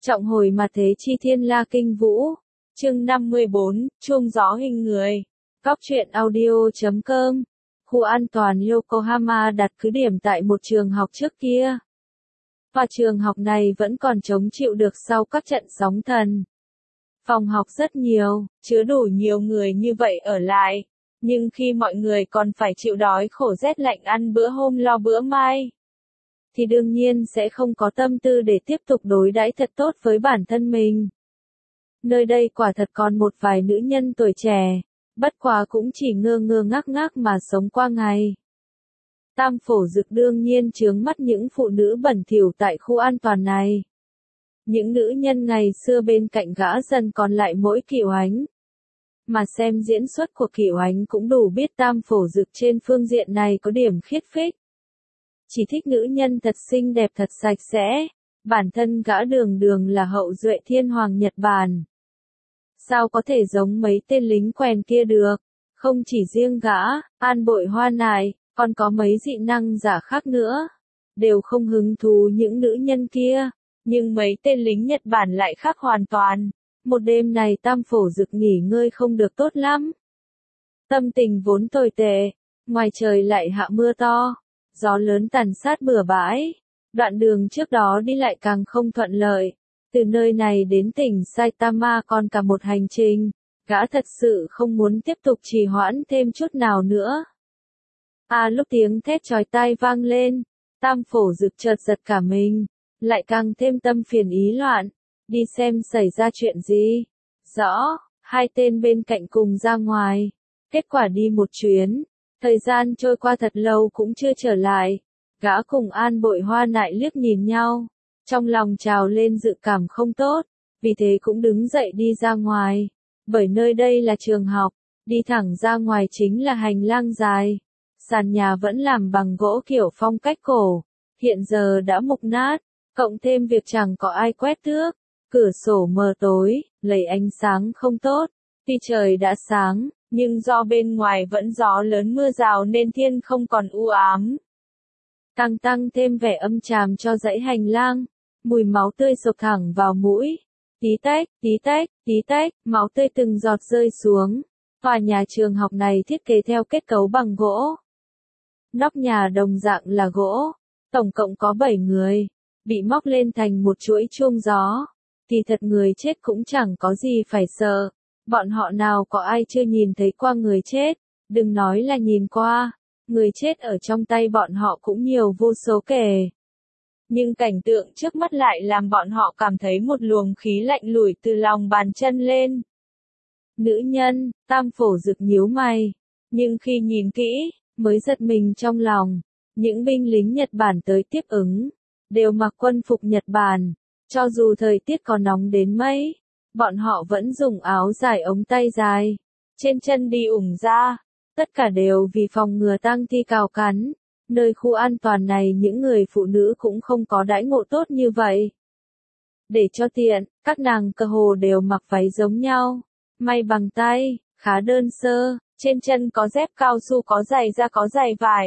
Trọng hồi mặt thế chi thiên la kinh vũ. Chương 54, chuông gió hình người. Góc truyện audio.com. Khu an toàn Yokohama đặt cứ điểm tại một trường học trước kia. Và trường học này vẫn còn chống chịu được sau các trận sóng thần. Phòng học rất nhiều, chứa đủ nhiều người như vậy ở lại. Nhưng khi mọi người còn phải chịu đói khổ rét lạnh ăn bữa hôm lo bữa mai, thì đương nhiên sẽ không có tâm tư để tiếp tục đối đãi thật tốt với bản thân mình. Nơi đây quả thật còn một vài nữ nhân tuổi trẻ, bất quá cũng chỉ ngơ ngơ ngác ngác mà sống qua ngày. Tam Phổ Dực đương nhiên chướng mắt những phụ nữ bẩn thỉu tại khu an toàn này. Những nữ nhân ngày xưa bên cạnh gã dần còn lại mỗi Kiều Ánh. Mà xem diễn xuất của Kiều Ánh cũng đủ biết Tam Phổ Dực trên phương diện này có điểm khiết phích. Chỉ thích nữ nhân thật xinh đẹp thật sạch sẽ, bản thân gã đường đường là hậu duệ thiên hoàng Nhật Bản. Sao có thể giống mấy tên lính quèn kia được, không chỉ riêng gã, An Bội Hoa này, còn có mấy dị năng giả khác nữa, đều không hứng thú những nữ nhân kia, nhưng mấy tên lính Nhật Bản lại khác hoàn toàn. Một đêm này Tam Phổ Dực nghỉ ngơi không được tốt lắm. Tâm tình vốn tồi tệ, ngoài trời lại hạ mưa to. Gió lớn tàn sát bừa bãi, đoạn đường trước đó đi lại càng không thuận lợi, từ nơi này đến tỉnh Saitama còn cả một hành trình, gã thật sự không muốn tiếp tục trì hoãn thêm chút nào nữa. Lúc tiếng thét chói tai vang lên, Tam Phổ Dực chợt giật cả mình, lại càng thêm tâm phiền ý loạn, đi xem xảy ra chuyện gì. Rõ, hai tên bên cạnh cùng ra ngoài, kết quả đi một chuyến. Thời gian trôi qua thật lâu cũng chưa trở lại, gã cùng An Bội Hoa lại liếc nhìn nhau, trong lòng trào lên dự cảm không tốt, vì thế cũng đứng dậy đi ra ngoài, bởi nơi đây là trường học, đi thẳng ra ngoài chính là hành lang dài, sàn nhà vẫn làm bằng gỗ kiểu phong cách cổ, hiện giờ đã mục nát, cộng thêm việc chẳng có ai quét tước, cửa sổ mờ tối, lấy ánh sáng không tốt, tuy trời đã sáng. Nhưng do bên ngoài vẫn gió lớn mưa rào nên thiên không còn u ám. Tăng thêm vẻ âm tràm cho dãy hành lang, mùi máu tươi sộc thẳng vào mũi. Tí tách, máu tươi từng giọt rơi xuống. Tòa nhà trường học này thiết kế theo kết cấu bằng gỗ. Nóc nhà đồng dạng là gỗ, tổng cộng có 7 người, bị móc lên thành một chuỗi chuông gió. Thì thật người chết cũng chẳng có gì phải sợ. Bọn họ nào có ai chưa nhìn thấy qua người chết, đừng nói là nhìn qua, người chết ở trong tay bọn họ cũng nhiều vô số kể. Nhưng cảnh tượng trước mắt lại làm bọn họ cảm thấy một luồng khí lạnh lủi từ lòng bàn chân lên. Nữ nhân, Tam Phổ Dực nhíu mày, nhưng khi nhìn kỹ, mới giật mình trong lòng. Những binh lính Nhật Bản tới tiếp ứng, đều mặc quân phục Nhật Bản, cho dù thời tiết có nóng đến mấy. Bọn họ vẫn dùng áo dài ống tay dài, trên chân đi ủng ra, tất cả đều vì phòng ngừa tang thi cào cắn. Nơi khu an toàn này những người phụ nữ cũng không có đãi ngộ tốt như vậy. Để cho tiện, các nàng cơ hồ đều mặc váy giống nhau, may bằng tay, khá đơn sơ, trên chân có dép cao su có giày da có giày vải.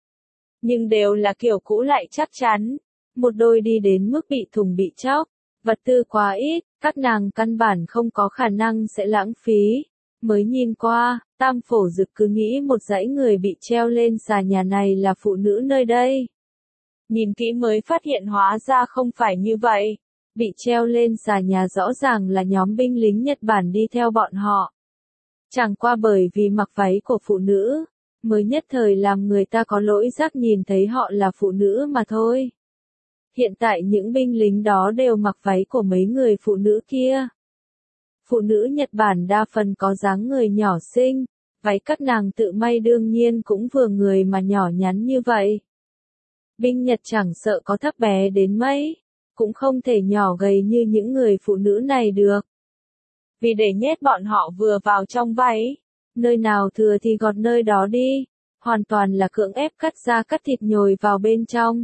Nhưng đều là kiểu cũ lại chắc chắn, một đôi đi đến mức bị thủng bị chóc. Vật tư quá ít, các nàng căn bản không có khả năng sẽ lãng phí. Mới nhìn qua, Tam Phổ Dực cứ nghĩ một dãy người bị treo lên xà nhà này là phụ nữ nơi đây. Nhìn kỹ mới phát hiện hóa ra không phải như vậy. Bị treo lên xà nhà rõ ràng là nhóm binh lính Nhật Bản đi theo bọn họ. Chẳng qua bởi vì mặc váy của phụ nữ, mới nhất thời làm người ta có lỗi giác nhìn thấy họ là phụ nữ mà thôi. Hiện tại những binh lính đó đều mặc váy của mấy người phụ nữ kia. Phụ nữ Nhật Bản đa phần có dáng người nhỏ xinh, váy các nàng tự may đương nhiên cũng vừa người mà nhỏ nhắn như vậy. Binh Nhật chẳng sợ có thấp bé đến mấy, cũng không thể nhỏ gầy như những người phụ nữ này được. Vì để nhét bọn họ vừa vào trong váy, nơi nào thừa thì gọt nơi đó đi, hoàn toàn là cưỡng ép cắt da cắt thịt nhồi vào bên trong.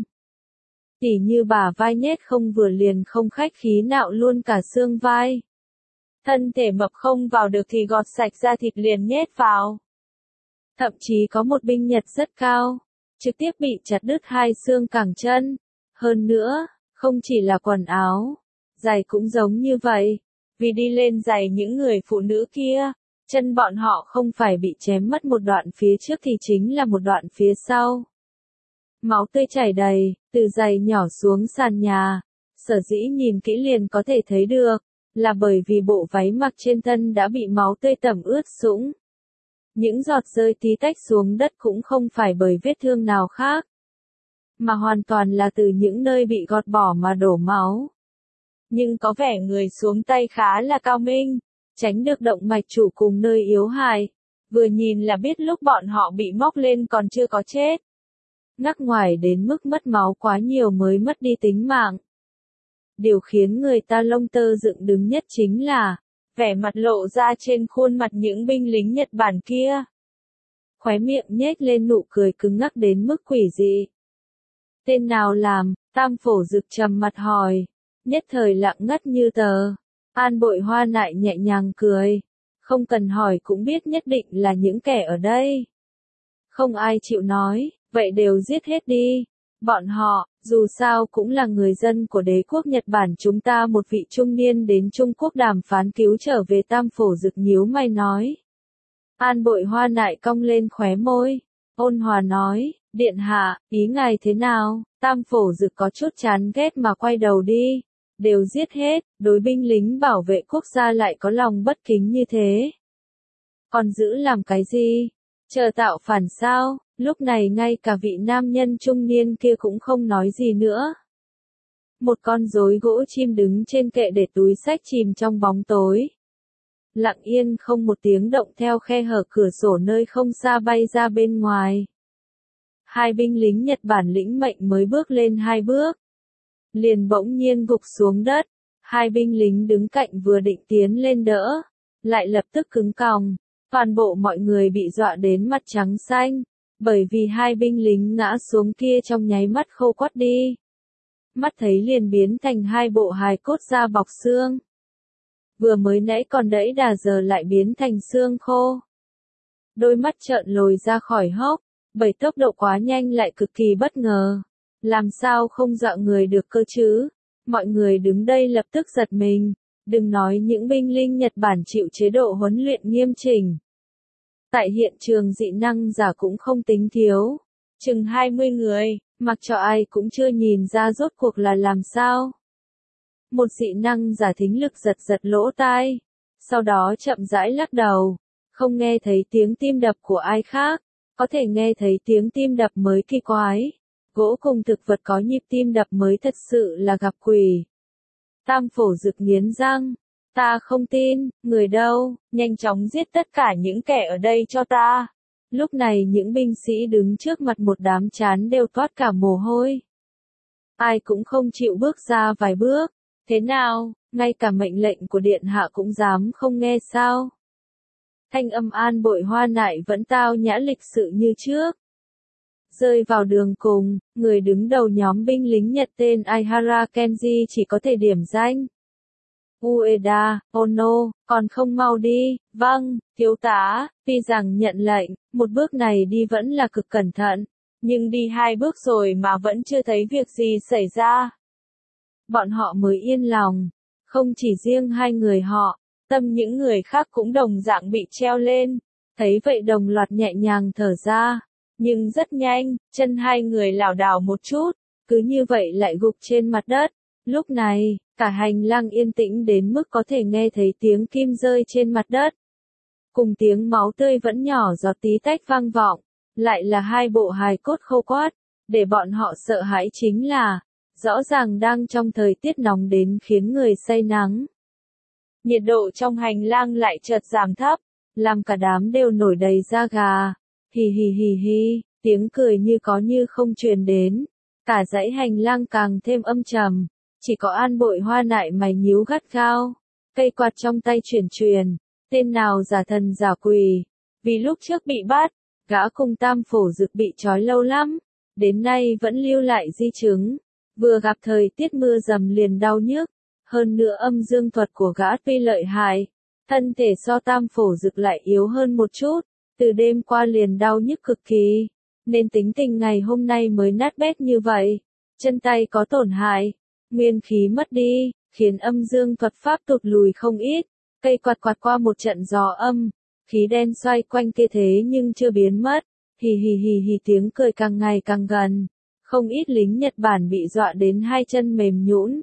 Tỉ như bả vai nhét không vừa liền không khách khí nạo luôn cả xương vai. Thân thể mập không vào được thì gọt sạch da thịt liền nhét vào. Thậm chí có một binh Nhật rất cao, trực tiếp bị chặt đứt 2 xương cẳng chân. Hơn nữa, không chỉ là quần áo, Giày cũng giống như vậy. Vì đi lên giày những người phụ nữ kia, chân bọn họ không phải bị chém mất một đoạn phía trước thì chính là một đoạn phía sau. Máu tươi chảy đầy, từ giày nhỏ xuống sàn nhà. Sở dĩ nhìn kỹ liền có thể thấy được, là bởi vì bộ váy mặc trên thân đã bị máu tươi tẩm ướt sũng. Những giọt rơi tí tách xuống đất cũng không phải bởi vết thương nào khác, mà hoàn toàn là từ những nơi bị gọt bỏ mà đổ máu. Nhưng có vẻ người xuống tay khá là cao minh, tránh được động mạch chủ cùng nơi yếu hại. Vừa nhìn là biết lúc bọn họ bị móc lên còn chưa có chết. Ngắc ngoài đến mức mất máu quá nhiều mới mất đi tính mạng. Điều khiến người ta lông tơ dựng đứng nhất chính là vẻ mặt lộ ra trên khuôn mặt những binh lính Nhật Bản kia. Khóe miệng nhếch lên nụ cười cứng ngắc đến mức quỷ dị. Tên nào làm? Tam Phổ Dực trầm mặt hỏi. Nhất thời lặng ngắt như tờ. An Bội Hoa lại nhẹ nhàng cười. Không cần hỏi cũng biết nhất định là những kẻ ở đây. Không ai chịu nói, vậy đều giết hết đi. Bọn họ, dù sao cũng là người dân của đế quốc Nhật Bản chúng ta. Một vị trung niên đến Trung Quốc đàm phán cứu trở về. Tam Phổ Dực nhíu mày nói. An Bội Hoa lại cong lên khóe môi. Ôn hòa nói, điện hạ, ý ngài thế nào? Tam Phổ Dực có chút chán ghét mà quay đầu đi. Đều giết hết, đối binh lính bảo vệ quốc gia lại có lòng bất kính như thế. Còn giữ làm cái gì? Chờ tạo phản sao? Lúc này ngay cả vị nam nhân trung niên kia cũng không nói gì nữa. Một con rối gỗ chim đứng trên kệ để túi xách chìm trong bóng tối. Lặng yên không một tiếng động theo khe hở cửa sổ nơi không xa bay ra bên ngoài. Hai binh lính Nhật Bản lĩnh mệnh mới bước lên 2 bước. Liền bỗng nhiên gục xuống đất. Hai binh lính đứng cạnh vừa định tiến lên đỡ. Lại lập tức cứng còng. Toàn bộ mọi người bị dọa đến mặt trắng xanh. Bởi vì hai binh lính ngã xuống kia trong nháy mắt khô quắt đi. Mắt thấy liền biến thành hai bộ hài cốt da bọc xương. Vừa mới nãy còn đẫy đà giờ lại biến thành xương khô. Đôi mắt trợn lồi ra khỏi hốc, bởi tốc độ quá nhanh lại cực kỳ bất ngờ. Làm sao không dọa người được cơ chứ? Mọi người đứng đây lập tức giật mình. Đừng nói những binh lính Nhật Bản chịu chế độ huấn luyện nghiêm chỉnh. Tại hiện trường dị năng giả cũng không tính thiếu. Chừng 20 người, mặc cho ai cũng chưa nhìn ra rốt cuộc là làm sao. Một dị năng giả thính lực giật giật lỗ tai. Sau đó chậm rãi lắc đầu. Không nghe thấy tiếng tim đập của ai khác. Có thể nghe thấy tiếng tim đập mới kỳ quái. Gỗ cùng thực vật có nhịp tim đập mới thật sự là gặp quỷ. Tam Phổ Dực nghiến răng. Ta không tin, người đâu, nhanh chóng giết tất cả những kẻ ở đây cho ta. Lúc này những binh sĩ đứng trước mặt một đám chán đều toát cả mồ hôi. Ai cũng không chịu bước ra vài bước. Thế nào, ngay cả mệnh lệnh của điện hạ cũng dám không nghe sao? Thanh âm An Bội Hoa lại vẫn tao nhã lịch sự như trước. Rơi vào đường cùng, người đứng đầu nhóm binh lính Nhật tên Aihara Kenji chỉ có thể điểm danh. Ueda, Ono, còn không mau đi, vâng, thiếu tá, tuy rằng nhận lệnh, một bước này đi vẫn là cực cẩn thận, nhưng đi 2 bước rồi mà vẫn chưa thấy việc gì xảy ra. Bọn họ mới yên lòng, không chỉ riêng hai người họ, tâm những người khác cũng đồng dạng bị treo lên, thấy vậy đồng loạt nhẹ nhàng thở ra, nhưng rất nhanh, chân hai người lảo đảo một chút, cứ như vậy lại gục trên mặt đất. Lúc này, cả hành lang yên tĩnh đến mức có thể nghe thấy tiếng kim rơi trên mặt đất. Cùng tiếng máu tươi vẫn nhỏ giọt tí tách vang vọng, lại là hai bộ hài cốt khô quát, để bọn họ sợ hãi chính là, rõ ràng đang trong thời tiết nóng đến khiến người say nắng. Nhiệt độ trong hành lang lại chợt giảm thấp, làm cả đám đều nổi đầy da gà. Hì hì hì hì, tiếng cười như có như không truyền đến. Cả dãy hành lang càng thêm âm trầm. Chỉ có An Bội Hoa nại mày nhíu gắt gao. Cây quạt trong tay chuyển. Tên nào giả thần giả quỷ. Vì lúc trước bị bắt, gã cùng Tam Phổ Dực bị trói lâu lắm. Đến nay vẫn lưu lại di chứng. Vừa gặp thời tiết mưa dầm liền đau nhức. Hơn nữa âm dương thuật của gã tuy lợi hại. Thân thể so Tam Phổ Dực lại yếu hơn một chút. Từ đêm qua liền đau nhức cực kỳ. Nên tính tình ngày hôm nay mới nát bét như vậy. Chân tay có tổn hại. Nguyên khí mất đi, khiến âm dương thuật pháp tụt lùi không ít. Cây quạt quạt qua một trận gió âm, khí đen xoay quanh kia thế nhưng chưa biến mất. Hì hì hì hì, tiếng cười càng ngày càng gần. Không ít lính Nhật Bản bị dọa đến hai chân mềm nhũn.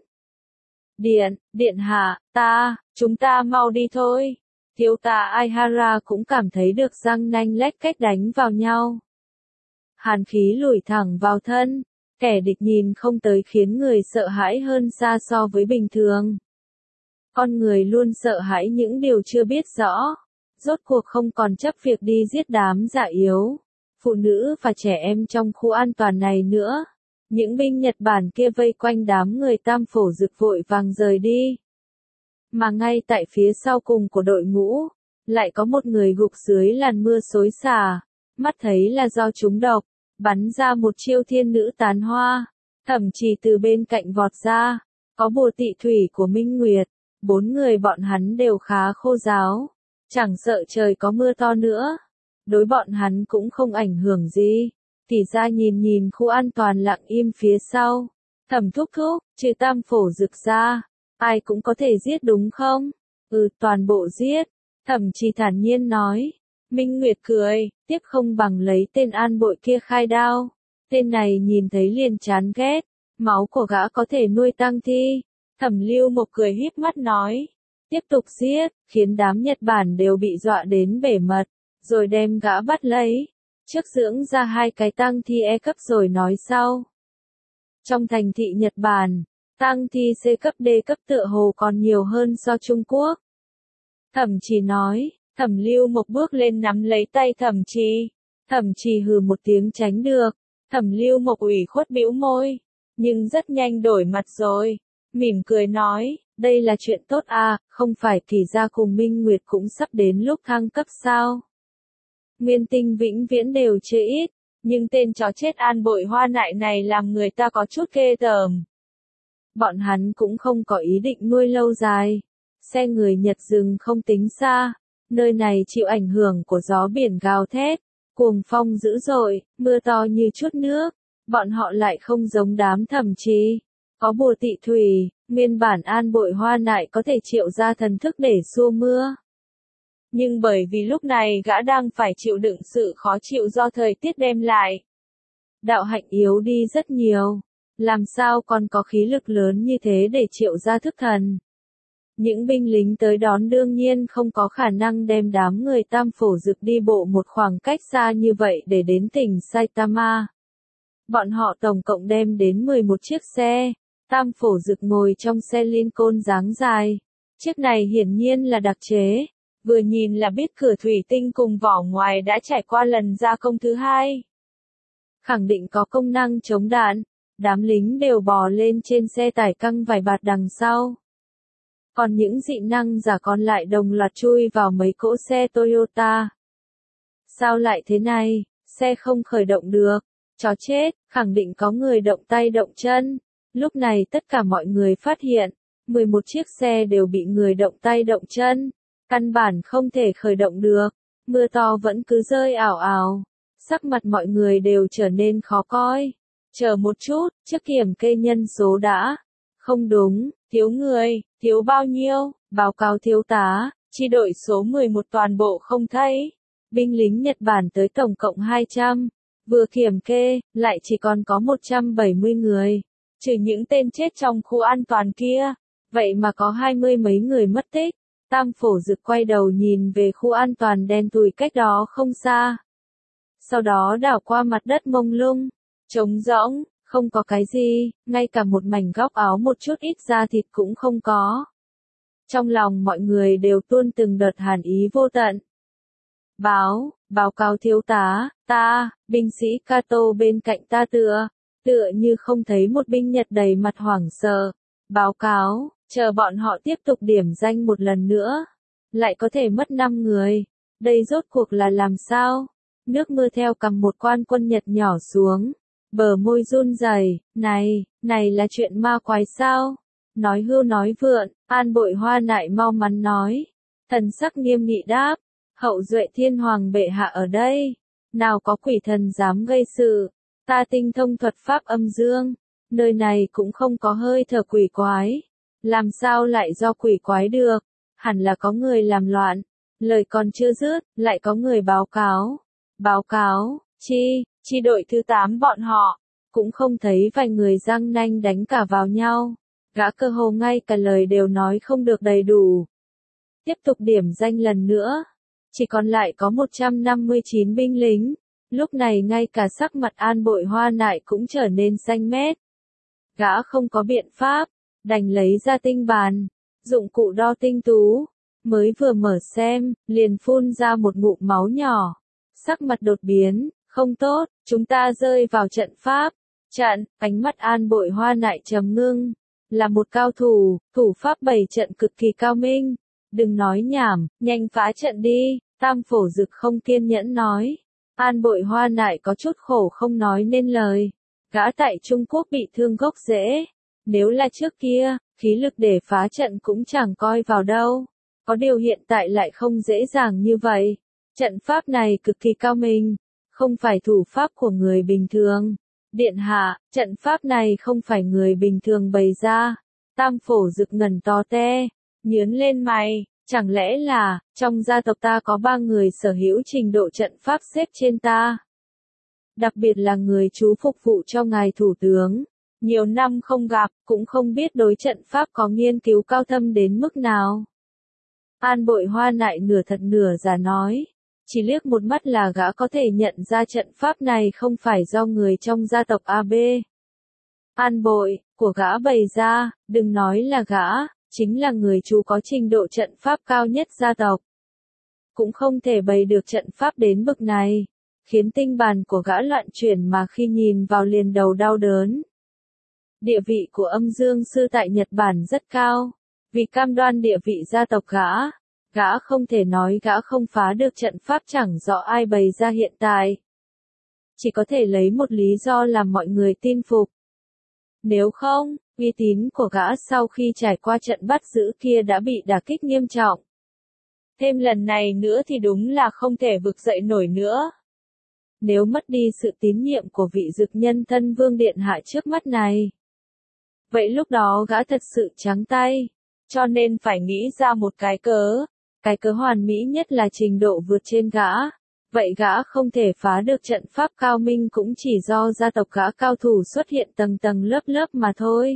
Điện hạ, chúng ta mau đi thôi. Thiếu tá Aihara cũng cảm thấy được răng nanh lách cách đánh vào nhau. Hàn khí lùi thẳng vào thân, kẻ địch nhìn không tới khiến người sợ hãi hơn xa so với bình thường. Con người luôn sợ hãi những điều chưa biết rõ, rốt cuộc không còn chấp việc đi giết đám già yếu, phụ nữ và trẻ em trong khu an toàn này nữa. Những binh Nhật Bản kia vây quanh đám người Tam Phổ Dực vội vàng rời đi. Mà ngay tại phía sau cùng của đội ngũ, lại có một người gục dưới làn mưa xối xả, mắt thấy là do trúng độc, bắn ra một chiêu thiên nữ tán hoa, thậm chí từ bên cạnh vọt ra, có bùa tị thủy của Minh Nguyệt, 4 người bọn hắn đều khá khô ráo, chẳng sợ trời có mưa to nữa, đối bọn hắn cũng không ảnh hưởng gì. Tỷ ra nhìn khu an toàn lặng im phía sau, Thẩm thúc thúc, trừ Tam Phổ Dực ra, ai cũng có thể giết đúng không? Toàn bộ giết. Thẩm Trì thản nhiên nói. Minh Nguyệt cười, tiếp không bằng lấy tên An Bội kia khai đao. Tên này nhìn thấy liền chán ghét, máu của gã có thể nuôi tang thi. Thẩm Lưu Mộc cười híp mắt nói, tiếp tục giết, khiến đám Nhật Bản đều bị dọa đến bể mật, rồi đem gã bắt lấy. Trước dưỡng ra 2 cái tang thi E cấp rồi nói sau. Trong thành thị Nhật Bản, tang thi C cấp D cấp tựa hồ còn nhiều hơn so Trung Quốc. Thẩm Trì nói, Thẩm Lưu Mộc bước lên nắm lấy tay Thẩm Trì. Thẩm Trì hừ một tiếng tránh được. Thẩm Lưu Mộc ủy khuất bĩu môi, nhưng rất nhanh đổi mặt rồi, mỉm cười nói, đây là chuyện tốt à, không phải Kỳ gia cùng Minh Nguyệt cũng sắp đến lúc thăng cấp sao? Nguyên tinh vĩnh viễn đều chưa ít, nhưng tên chó chết An Bội Hoa Nại này làm người ta có chút ghê tởm. Bọn hắn cũng không có ý định nuôi lâu dài. Xe người Nhật dừng không tính xa, nơi này chịu ảnh hưởng của gió biển gào thét, cuồng phong dữ dội, mưa to như chút nước. Bọn họ lại không giống đám Thẩm Trì, có bùa tị thủy, nguyên bản An Bội Hoa Nại có thể triệu ra thần thức để xua mưa. Nhưng bởi vì lúc này gã đang phải chịu đựng sự khó chịu do thời tiết đem lại. Đạo hạnh yếu đi rất nhiều, làm sao còn có khí lực lớn như thế để triệu ra thức thần. Những binh lính tới đón đương nhiên không có khả năng đem đám người Tam Phổ Dực đi bộ một khoảng cách xa như vậy để đến tỉnh Saitama. Bọn họ tổng cộng đem đến 11 chiếc xe, Tam Phổ Dực ngồi trong xe Lincoln dáng dài. Chiếc này hiển nhiên là đặc chế. Vừa nhìn là biết cửa thủy tinh cùng vỏ ngoài đã trải qua lần gia công thứ 2. Khẳng định có công năng chống đạn, đám lính đều bò lên trên xe tải căng vài bạt đằng sau. Còn những dị năng giả còn lại đồng loạt chui vào mấy cỗ xe Toyota. Sao lại thế này, xe không khởi động được, chó chết, khẳng định có người động tay động chân. Lúc này tất cả mọi người phát hiện, 11 chiếc xe đều bị người động tay động chân. Căn bản không thể khởi động được, mưa to vẫn cứ rơi ảo ảo, sắc mặt mọi người đều trở nên khó coi. Chờ một chút, trước kiểm kê nhân số đã. Không đúng, thiếu người, thiếu bao nhiêu, báo cáo thiếu tá, chi đội số 11 toàn bộ không thấy. Binh lính Nhật Bản tới tổng cộng 200, vừa kiểm kê, lại chỉ còn có 170 người. Trừ những tên chết trong khu an toàn kia, vậy mà có 20 mấy người mất tích. Tam Phổ Dực quay đầu nhìn về khu an toàn đen thui cách đó không xa. Sau đó đảo qua mặt đất mông lung, trống rỗng, không có cái gì, ngay cả một mảnh góc áo một chút ít da thịt cũng không có. Trong lòng mọi người đều tuôn từng đợt hàn ý vô tận. Báo cáo thiếu tá, binh sĩ Kato bên cạnh ta tựa như không thấy một binh Nhật đầy mặt hoảng sợ. Báo cáo. Chờ bọn họ tiếp tục điểm danh một lần nữa, lại có thể mất 5 người. Đây rốt cuộc là làm sao? Nước mưa theo cằm một quan quân Nhật nhỏ xuống, bờ môi run rẩy. Này là chuyện ma quái sao? Nói hưu nói vượn, An Bội Hoa Nại mau mắn nói. Thần sắc nghiêm nghị đáp, hậu duệ thiên hoàng bệ hạ ở đây. Nào có quỷ thần dám gây sự, ta tinh thông thuật pháp âm dương, nơi này cũng không có hơi thở quỷ quái. Làm sao lại do quỷ quái được? Hẳn là có người làm loạn. Lời còn chưa dứt, lại có người báo cáo. Báo cáo, chi đội thứ 8 bọn họ. Cũng không thấy vài người răng nanh đánh cả vào nhau. Gã cơ hồ ngay cả lời đều nói không được đầy đủ. Tiếp tục điểm danh lần nữa. Chỉ còn lại có 159 binh lính. Lúc này ngay cả sắc mặt An Bội Hoa Nại cũng trở nên xanh mét. Gã không có biện pháp, đành lấy ra tinh bàn, dụng cụ đo tinh tú. Mới vừa mở xem, liền phun ra một ngụm máu nhỏ. Sắc mặt đột biến, không tốt, chúng ta rơi vào trận pháp. Ánh mắt An Bội Hoa Nại trầm ngưng. Là một cao thủ, thủ pháp bày trận cực kỳ cao minh. Đừng nói nhảm, nhanh phá trận đi, Tam Phổ Dực không kiên nhẫn nói. An Bội Hoa Nại có chút khổ không nói nên lời. Gã tại Trung Quốc bị thương gốc rễ. Nếu là trước kia, khí lực để phá trận cũng chẳng coi vào đâu. Có điều hiện tại lại không dễ dàng như vậy. Trận pháp này cực kỳ cao minh, không phải thủ pháp của người bình thường. Điện hạ, trận pháp này không phải người bình thường bày ra. Tam Phổ Dực ngẩn to te, nhướng lên mày, chẳng lẽ là, trong gia tộc ta có 3 người sở hữu trình độ trận pháp xếp trên ta. Đặc biệt là người chú phục vụ cho ngài thủ tướng. Nhiều năm không gặp, cũng không biết đối trận pháp có nghiên cứu cao thâm đến mức nào. An Bội Hoa Nại nửa thật nửa giả nói. Chỉ liếc một mắt là gã có thể nhận ra trận pháp này không phải do người trong gia tộc AB. An Bội, của gã bày ra, đừng nói là gã, chính là người chú có trình độ trận pháp cao nhất gia tộc. Cũng không thể bày được trận pháp đến bậc này, khiến tinh bàn của gã loạn chuyển mà khi nhìn vào liền đầu đau đớn. Địa vị của Âm Dương Sư tại Nhật Bản rất cao, vì cam đoan địa vị gia tộc gã không thể nói gã không phá được trận pháp chẳng rõ ai bày ra hiện tại. Chỉ có thể lấy một lý do làm mọi người tin phục. Nếu không, uy tín của gã sau khi trải qua trận bắt giữ kia đã bị đả kích nghiêm trọng. Thêm lần này nữa thì đúng là không thể vực dậy nổi nữa. Nếu mất đi sự tín nhiệm của vị Dực Nhân Thân Vương Điện Hạ trước mắt này, vậy lúc đó gã thật sự trắng tay, cho nên phải nghĩ ra một cái cớ hoàn mỹ nhất là trình độ vượt trên gã. Vậy gã không thể phá được trận pháp cao minh cũng chỉ do gia tộc gã cao thủ xuất hiện tầng tầng lớp lớp mà thôi.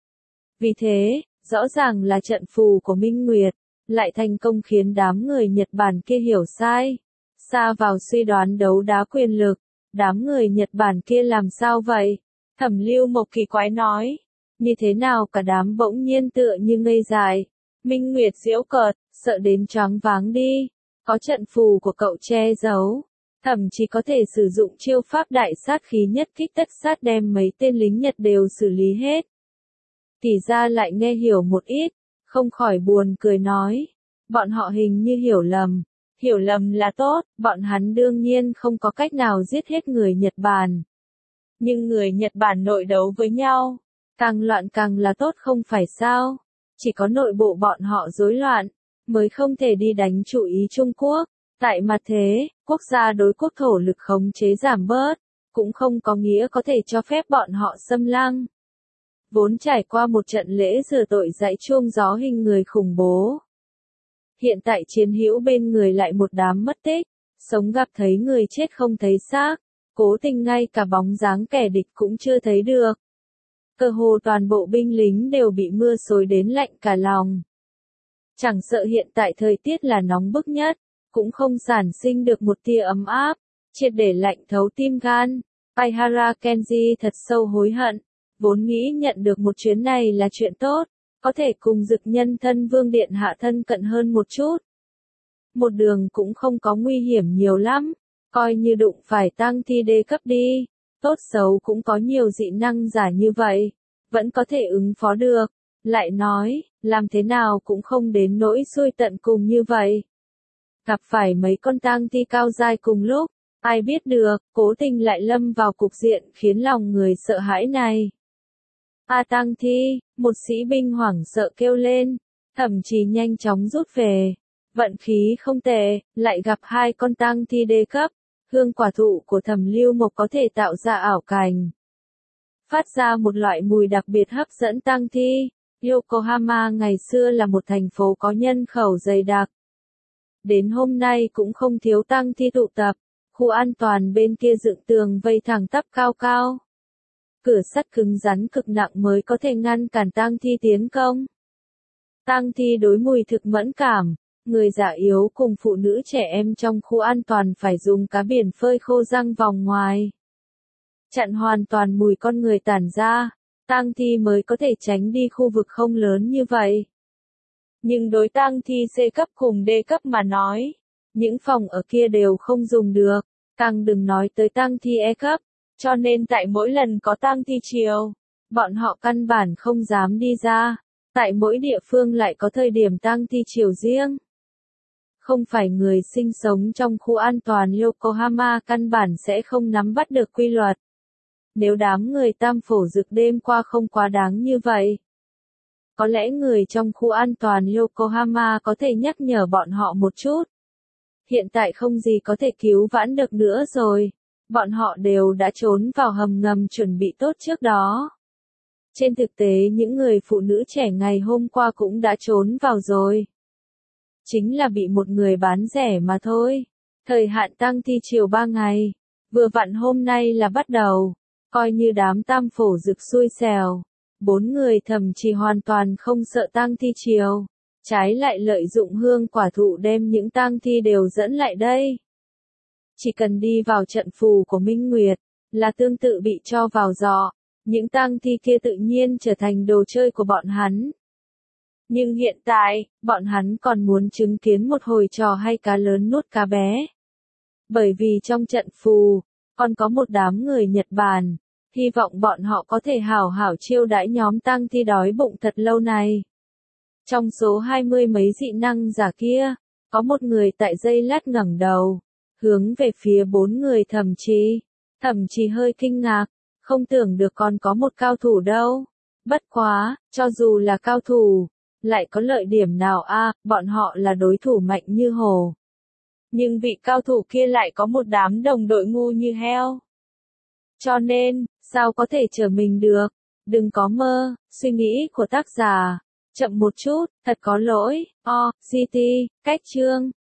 Vì thế, rõ ràng là trận phù của Minh Nguyệt, lại thành công khiến đám người Nhật Bản kia hiểu sai. Xa vào suy đoán đấu đá quyền lực, đám người Nhật Bản kia làm sao vậy? Thẩm Lưu Mộc kỳ quái nói. Như thế nào cả đám bỗng nhiên tựa như ngây dại. Minh Nguyệt giễu cợt, sợ đến choáng váng đi. Có trận phù của cậu che giấu. Thậm chí có thể sử dụng chiêu pháp đại sát khí nhất kích tất sát đem mấy tên lính Nhật đều xử lý hết. Tỷ gia lại nghe hiểu một ít, không khỏi buồn cười nói. Bọn họ hình như hiểu lầm. Hiểu lầm là tốt, bọn hắn đương nhiên không có cách nào giết hết người Nhật Bản. Nhưng người Nhật Bản nội đấu với nhau, càng loạn càng là tốt không phải sao? Chỉ có nội bộ bọn họ rối loạn, mới không thể đi đánh chủ ý Trung Quốc. Tại mặt thế, quốc gia đối quốc thổ lực khống chế giảm bớt, cũng không có nghĩa có thể cho phép bọn họ xâm lăng. Vốn trải qua một trận lễ rửa tội dãy chuông gió hình người khủng bố. Hiện tại chiến hữu bên người lại một đám mất tích, sống gặp thấy người chết không thấy xác, cố tình ngay cả bóng dáng kẻ địch cũng chưa thấy được. Cơ hồ toàn bộ binh lính đều bị mưa xối đến lạnh cả lòng. Chẳng sợ hiện tại thời tiết là nóng bức nhất, cũng không sản sinh được một tia ấm áp, triệt để lạnh thấu tim gan. Aihara Kenji thật sâu hối hận, vốn nghĩ nhận được một chuyến này là chuyện tốt, có thể cùng Dực Nhân Thân Vương Điện Hạ thân cận hơn một chút. Một đường cũng không có nguy hiểm nhiều lắm, coi như đụng phải tăng thi đê cấp đi, tốt xấu cũng có nhiều dị năng giả như vậy, vẫn có thể ứng phó được. Lại nói, làm thế nào cũng không đến nỗi xui tận cùng như vậy. Gặp phải mấy con tang thi cao giai cùng lúc, ai biết được, cố tình lại lâm vào cục diện khiến lòng người sợ hãi này. A tang thi, một sĩ binh hoảng sợ kêu lên, thậm chí nhanh chóng rút về. Vận khí không tệ, lại gặp 2 con tang thi đê cấp, hương quả thụ của Thẩm Lưu Mộc có thể tạo ra ảo cảnh. Phát ra một loại mùi đặc biệt hấp dẫn tang thi, Yokohama ngày xưa là một thành phố có nhân khẩu dày đặc. Đến hôm nay cũng không thiếu tang thi tụ tập. Khu an toàn bên kia dựng tường vây thẳng tắp cao cao. Cửa sắt cứng rắn cực nặng mới có thể ngăn cản tang thi tiến công. Tang thi đối mùi thực mẫn cảm, người già yếu cùng phụ nữ trẻ em trong khu an toàn phải dùng cá biển phơi khô răng vòng ngoài. Chặn hoàn toàn mùi con người tản ra, tang thi mới có thể tránh đi khu vực không lớn như vậy. Nhưng đối tang thi C cấp cùng D cấp mà nói, những phòng ở kia đều không dùng được, càng đừng nói tới tang thi E cấp, cho nên tại mỗi lần có tang thi chiều, bọn họ căn bản không dám đi ra, tại mỗi địa phương lại có thời điểm tang thi chiều riêng. Không phải người sinh sống trong khu an toàn Yokohama căn bản sẽ không nắm bắt được quy luật. Nếu đám người Tam Phổ Dực đêm qua không quá đáng như vậy, có lẽ người trong khu an toàn Yokohama có thể nhắc nhở bọn họ một chút. Hiện tại không gì có thể cứu vãn được nữa rồi. Bọn họ đều đã trốn vào hầm ngầm chuẩn bị tốt trước đó. Trên thực tế những người phụ nữ trẻ ngày hôm qua cũng đã trốn vào rồi. Chính là bị một người bán rẻ mà thôi. Thời hạn tang thi chiều 3 ngày. Vừa vặn hôm nay là bắt đầu. Coi như đám Tam Phổ Dực xui xẻo. 4 người thậm chí hoàn toàn không sợ tang thi chiều. Trái lại lợi dụng hương quả thụ đem những tang thi đều dẫn lại đây. Chỉ cần đi vào trận phù của Minh Nguyệt, là tương tự bị cho vào giỏ. Những tang thi kia tự nhiên trở thành đồ chơi của bọn hắn. Nhưng hiện tại, bọn hắn còn muốn chứng kiến một hồi trò hay cá lớn nuốt cá bé. Bởi vì trong trận phù, còn có một đám người Nhật Bản, hy vọng bọn họ có thể hảo hảo chiêu đãi nhóm tang thi đói bụng thật lâu này. Trong số 20 mấy dị năng giả kia, có một người tại giây lát ngẩng đầu, hướng về phía 4 người thậm chí hơi kinh ngạc, không tưởng được còn có một cao thủ đâu. Bất quá, cho dù là cao thủ, lại có lợi điểm nào bọn họ là đối thủ mạnh như hổ. Nhưng vị cao thủ kia lại có một đám đồng đội ngu như heo. Cho nên, sao có thể trở mình được? Đừng có mơ, suy nghĩ của tác giả. Chậm một chút, thật có lỗi. GT, cách chương.